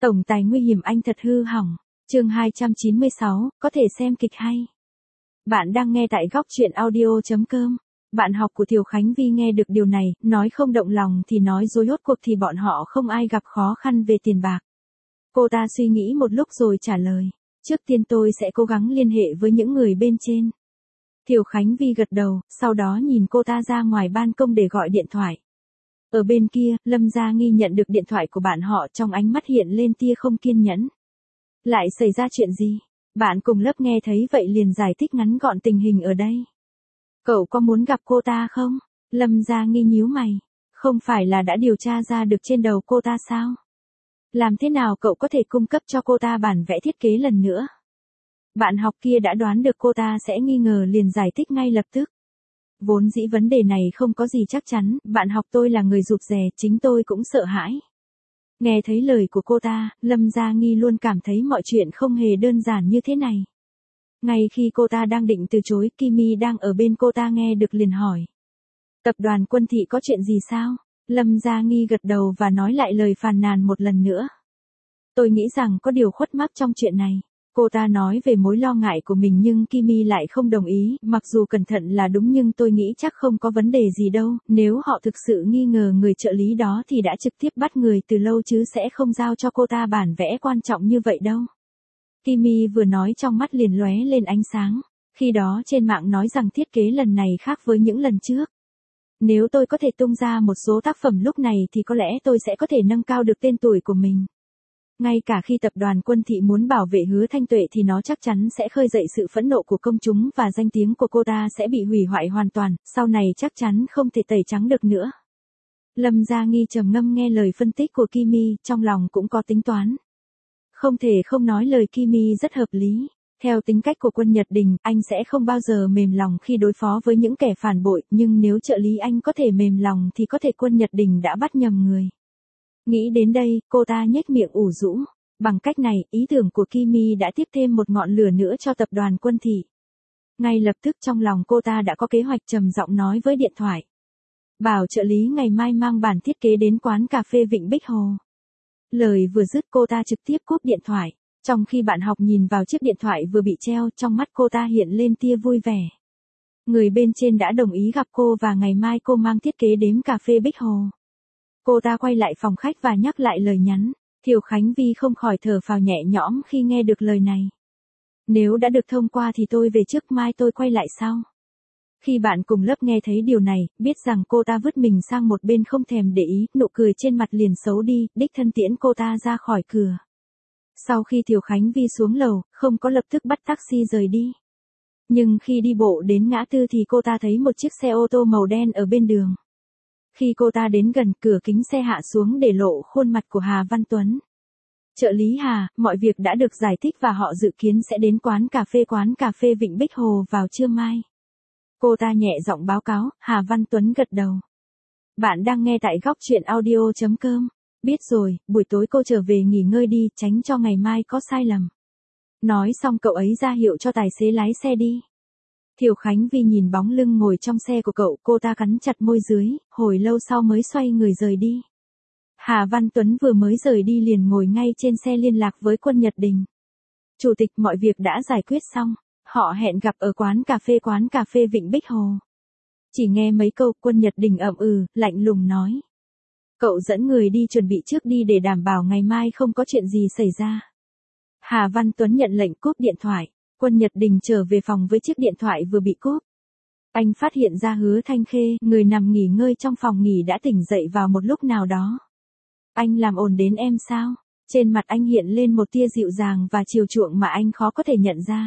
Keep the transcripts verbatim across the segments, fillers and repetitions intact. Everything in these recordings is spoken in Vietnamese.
Tổng tài nguy hiểm anh thật hư hỏng. Chương hai trăm chín mươi sáu, có thể xem kịch hay. Bạn đang nghe tại góc truyện audio chấm com. Bạn học của Thiều Khánh Vi nghe được điều này, nói không động lòng thì nói dối, rốt cuộc thì bọn họ không ai gặp khó khăn về tiền bạc. Cô ta suy nghĩ một lúc rồi trả lời, trước tiên tôi sẽ cố gắng liên hệ với những người bên trên. Thiều Khánh Vi gật đầu, sau đó nhìn cô ta ra ngoài ban công để gọi điện thoại. Ở bên kia, Lâm Gia Nghi nhận được điện thoại của bạn họ, trong ánh mắt hiện lên tia không kiên nhẫn. Lại xảy ra chuyện gì? Bạn cùng lớp nghe thấy vậy liền giải thích ngắn gọn tình hình ở đây. Cậu có muốn gặp cô ta không? Lâm Gia Nghi nhíu mày. Không phải là đã điều tra ra được trên đầu cô ta sao? Làm thế nào cậu có thể cung cấp cho cô ta bản vẽ thiết kế lần nữa? Bạn học kia đã đoán được cô ta sẽ nghi ngờ liền giải thích ngay lập tức. Vốn dĩ vấn đề này không có gì chắc chắn, bạn học tôi là người rụt rè, chính tôi cũng sợ hãi. Nghe thấy lời của cô ta, Lâm Gia Nghi luôn cảm thấy mọi chuyện không hề đơn giản như thế này. Ngay khi cô ta đang định từ chối, Kimi đang ở bên cô ta nghe được liền hỏi. Tập đoàn Quân Thị có chuyện gì sao? Lâm Gia Nghi gật đầu và nói lại lời phàn nàn một lần nữa. Tôi nghĩ rằng có điều khuất mắc trong chuyện này. Cô ta nói về mối lo ngại của mình nhưng Kimi lại không đồng ý, mặc dù cẩn thận là đúng nhưng tôi nghĩ chắc không có vấn đề gì đâu, nếu họ thực sự nghi ngờ người trợ lý đó thì đã trực tiếp bắt người từ lâu chứ sẽ không giao cho cô ta bản vẽ quan trọng như vậy đâu. Kimi vừa nói trong mắt liền lóe lên ánh sáng, khi đó trên mạng nói rằng thiết kế lần này khác với những lần trước. Nếu tôi có thể tung ra một số tác phẩm lúc này thì có lẽ tôi sẽ có thể nâng cao được tên tuổi của mình. Ngay cả khi tập đoàn Quân Thị muốn bảo vệ Hứa Thanh Tuệ thì nó chắc chắn sẽ khơi dậy sự phẫn nộ của công chúng và danh tiếng của cô ta sẽ bị hủy hoại hoàn toàn, sau này chắc chắn không thể tẩy trắng được nữa. Lâm Gia Nghi trầm ngâm nghe lời phân tích của Kimi, trong lòng cũng có tính toán. Không thể không nói lời Kimi rất hợp lý. Theo tính cách của Quân Nhật Đình, anh sẽ không bao giờ mềm lòng khi đối phó với những kẻ phản bội, nhưng nếu trợ lý anh có thể mềm lòng thì có thể Quân Nhật Đình đã bắt nhầm người. Nghĩ đến đây, cô ta nhếch miệng ủ rũ. Bằng cách này, ý tưởng của Kimi đã tiếp thêm một ngọn lửa nữa cho tập đoàn Quân Thị. Ngay lập tức trong lòng cô ta đã có kế hoạch, trầm giọng nói với điện thoại. Bảo trợ lý ngày mai mang bản thiết kế đến quán cà phê Vịnh Bích Hồ. Lời vừa dứt cô ta trực tiếp cúp điện thoại. Trong khi bạn học nhìn vào chiếc điện thoại vừa bị treo, trong mắt cô ta hiện lên tia vui vẻ. Người bên trên đã đồng ý gặp cô và ngày mai cô mang thiết kế đến cà phê Bích Hồ. Cô ta quay lại phòng khách và nhắc lại lời nhắn. Thiều Khánh Vi không khỏi thở phào nhẹ nhõm khi nghe được lời này. Nếu đã được thông qua thì tôi về trước, mai tôi quay lại sau. Khi bạn cùng lớp nghe thấy điều này, biết rằng cô ta vứt mình sang một bên không thèm để ý, nụ cười trên mặt liền xấu đi, đích thân tiễn cô ta ra khỏi cửa. Sau khi Thiều Khánh Vi xuống lầu, không có lập tức bắt taxi rời đi. Nhưng khi đi bộ đến ngã tư thì cô ta thấy một chiếc xe ô tô màu đen ở bên đường. Khi cô ta đến gần, cửa kính xe hạ xuống để lộ khuôn mặt của Hà Văn Tuấn. Trợ lý Hà, mọi việc đã được giải thích và họ dự kiến sẽ đến quán cà phê quán cà phê Vịnh Bích Hồ vào trưa mai. Cô ta nhẹ giọng báo cáo, Hà Văn Tuấn gật đầu. Bạn đang nghe tại góc truyện audio chấm com. Biết rồi, buổi tối cô trở về nghỉ ngơi đi, tránh cho ngày mai có sai lầm. Nói xong cậu ấy ra hiệu cho tài xế lái xe đi. Thiều Khánh Vi nhìn bóng lưng ngồi trong xe của cậu, cô ta cắn chặt môi dưới, hồi lâu sau mới xoay người rời đi. Hà Văn Tuấn vừa mới rời đi liền ngồi ngay trên xe liên lạc với Quân Nhật Đình. Chủ tịch, mọi việc đã giải quyết xong, họ hẹn gặp ở quán cà phê quán cà phê Vịnh Bích Hồ. Chỉ nghe mấy câu, Quân Nhật Đình ậm ừ, lạnh lùng nói. Cậu dẫn người đi chuẩn bị trước đi để đảm bảo ngày mai không có chuyện gì xảy ra. Hà Văn Tuấn nhận lệnh cúp điện thoại. Quân Nhật Đình trở về phòng với chiếc điện thoại vừa bị cúp. Anh phát hiện ra Hứa Thanh Khê, người nằm nghỉ ngơi trong phòng nghỉ đã tỉnh dậy vào một lúc nào đó. Anh làm ồn đến em sao? Trên mặt anh hiện lên một tia dịu dàng và chiều chuộng mà anh khó có thể nhận ra.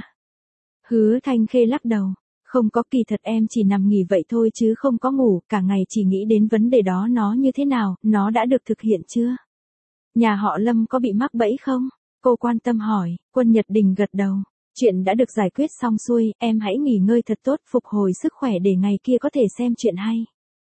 Hứa Thanh Khê lắc đầu. Không có, kỳ thật em chỉ nằm nghỉ vậy thôi chứ không có ngủ, cả ngày chỉ nghĩ đến vấn đề đó nó như thế nào, nó đã được thực hiện chưa? Nhà họ Lâm có bị mắc bẫy không? Cô quan tâm hỏi. Quân Nhật Đình gật đầu. Chuyện đã được giải quyết xong xuôi, em hãy nghỉ ngơi thật tốt, phục hồi sức khỏe để ngày kia có thể xem chuyện hay.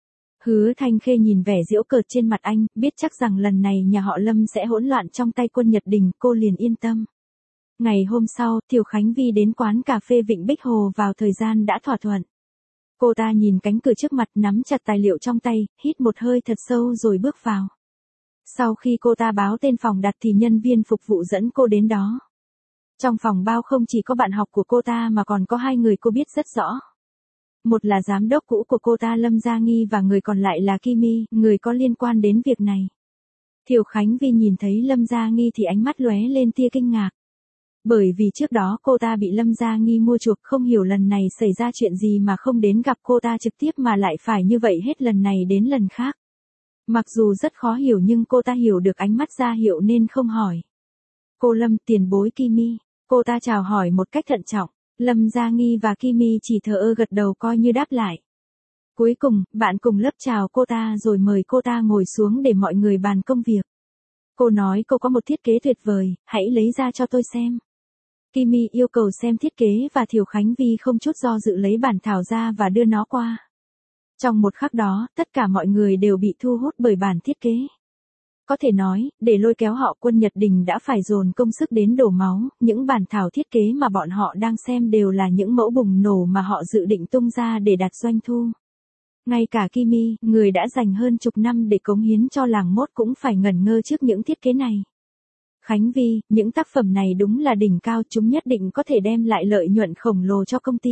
Hứa Thanh Khê nhìn vẻ giễu cợt trên mặt anh, biết chắc rằng lần này nhà họ Lâm sẽ hỗn loạn trong tay Quân Nhật Đình, cô liền yên tâm. Ngày hôm sau, Thiều Khánh Vi đến quán cà phê Vịnh Bích Hồ vào thời gian đã thỏa thuận. Cô ta nhìn cánh cửa trước mặt, nắm chặt tài liệu trong tay, hít một hơi thật sâu rồi bước vào. Sau khi cô ta báo tên phòng đặt thì nhân viên phục vụ dẫn cô đến đó. Trong phòng bao không chỉ có bạn học của cô ta mà còn có hai người cô biết rất rõ. Một là giám đốc cũ của cô ta Lâm Gia Nghi và người còn lại là Kimi, người có liên quan đến việc này. Thiều Khánh Vi nhìn thấy Lâm Gia Nghi thì ánh mắt lóe lên tia kinh ngạc. Bởi vì trước đó cô ta bị Lâm Gia Nghi mua chuộc, không hiểu lần này xảy ra chuyện gì mà không đến gặp cô ta trực tiếp mà lại phải như vậy hết lần này đến lần khác. Mặc dù rất khó hiểu nhưng cô ta hiểu được ánh mắt ra hiệu nên không hỏi. Cô Lâm, tiền bối Kimi. Cô ta chào hỏi một cách thận trọng. Lâm Gia Nghi và Kimi chỉ thờ ơ gật đầu coi như đáp lại. Cuối cùng, bạn cùng lớp chào cô ta rồi mời cô ta ngồi xuống để mọi người bàn công việc. Cô nói cô có một thiết kế tuyệt vời, hãy lấy ra cho tôi xem. Kimi yêu cầu xem thiết kế và Thiều Khánh Vi không chút do dự lấy bản thảo ra và đưa nó qua. Trong một khắc đó, tất cả mọi người đều bị thu hút bởi bản thiết kế. Có thể nói, để lôi kéo họ Quân Nhật Đình đã phải dồn công sức đến đổ máu, những bản thảo thiết kế mà bọn họ đang xem đều là những mẫu bùng nổ mà họ dự định tung ra để đạt doanh thu. Ngay cả Kimi, người đã dành hơn chục năm để cống hiến cho làng mốt cũng phải ngẩn ngơ trước những thiết kế này. Khánh Vi, những tác phẩm này đúng là đỉnh cao, chúng nhất định có thể đem lại lợi nhuận khổng lồ cho công ty.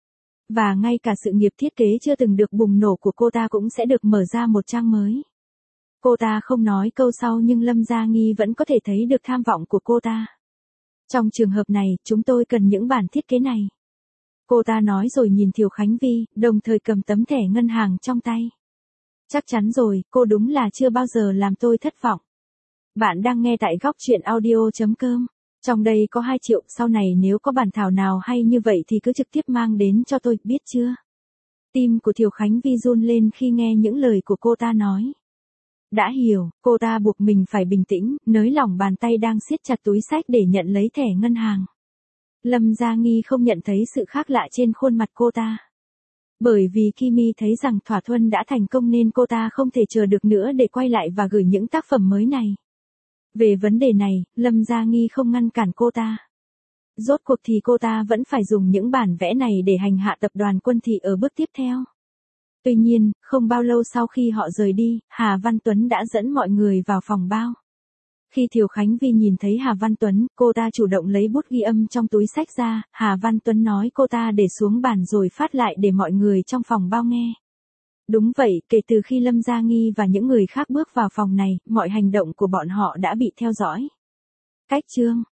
Và ngay cả sự nghiệp thiết kế chưa từng được bùng nổ của cô ta cũng sẽ được mở ra một trang mới. Cô ta không nói câu sau nhưng Lâm Gia Nghi vẫn có thể thấy được tham vọng của cô ta. Trong trường hợp này, chúng tôi cần những bản thiết kế này. Cô ta nói rồi nhìn Thiều Khánh Vi, đồng thời cầm tấm thẻ ngân hàng trong tay. Chắc chắn rồi, cô đúng là chưa bao giờ làm tôi thất vọng. Bạn đang nghe tại góc truyện audio chấm com. Trong đây có hai triệu, sau này nếu có bản thảo nào hay như vậy thì cứ trực tiếp mang đến cho tôi, biết chưa? Tim của Thiều Khánh Vi run lên khi nghe những lời của cô ta nói. Đã hiểu, cô ta buộc mình phải bình tĩnh, nới lỏng bàn tay đang siết chặt túi xách để nhận lấy thẻ ngân hàng. Lâm Gia Nghi không nhận thấy sự khác lạ trên khuôn mặt cô ta. Bởi vì Kimi thấy rằng thỏa thuận đã thành công nên cô ta không thể chờ được nữa để quay lại và gửi những tác phẩm mới này. Về vấn đề này, Lâm Gia Nghi không ngăn cản cô ta. Rốt cuộc thì cô ta vẫn phải dùng những bản vẽ này để hành hạ tập đoàn Quân Thị ở bước tiếp theo. Tuy nhiên, không bao lâu sau khi họ rời đi, Hà Văn Tuấn đã dẫn mọi người vào phòng bao. Khi Thiều Khánh Vi nhìn thấy Hà Văn Tuấn, cô ta chủ động lấy bút ghi âm trong túi xách ra, Hà Văn Tuấn nói cô ta để xuống bàn rồi phát lại để mọi người trong phòng bao nghe. Đúng vậy, kể từ khi Lâm Gia Nghi và những người khác bước vào phòng này, mọi hành động của bọn họ đã bị theo dõi. Cách chương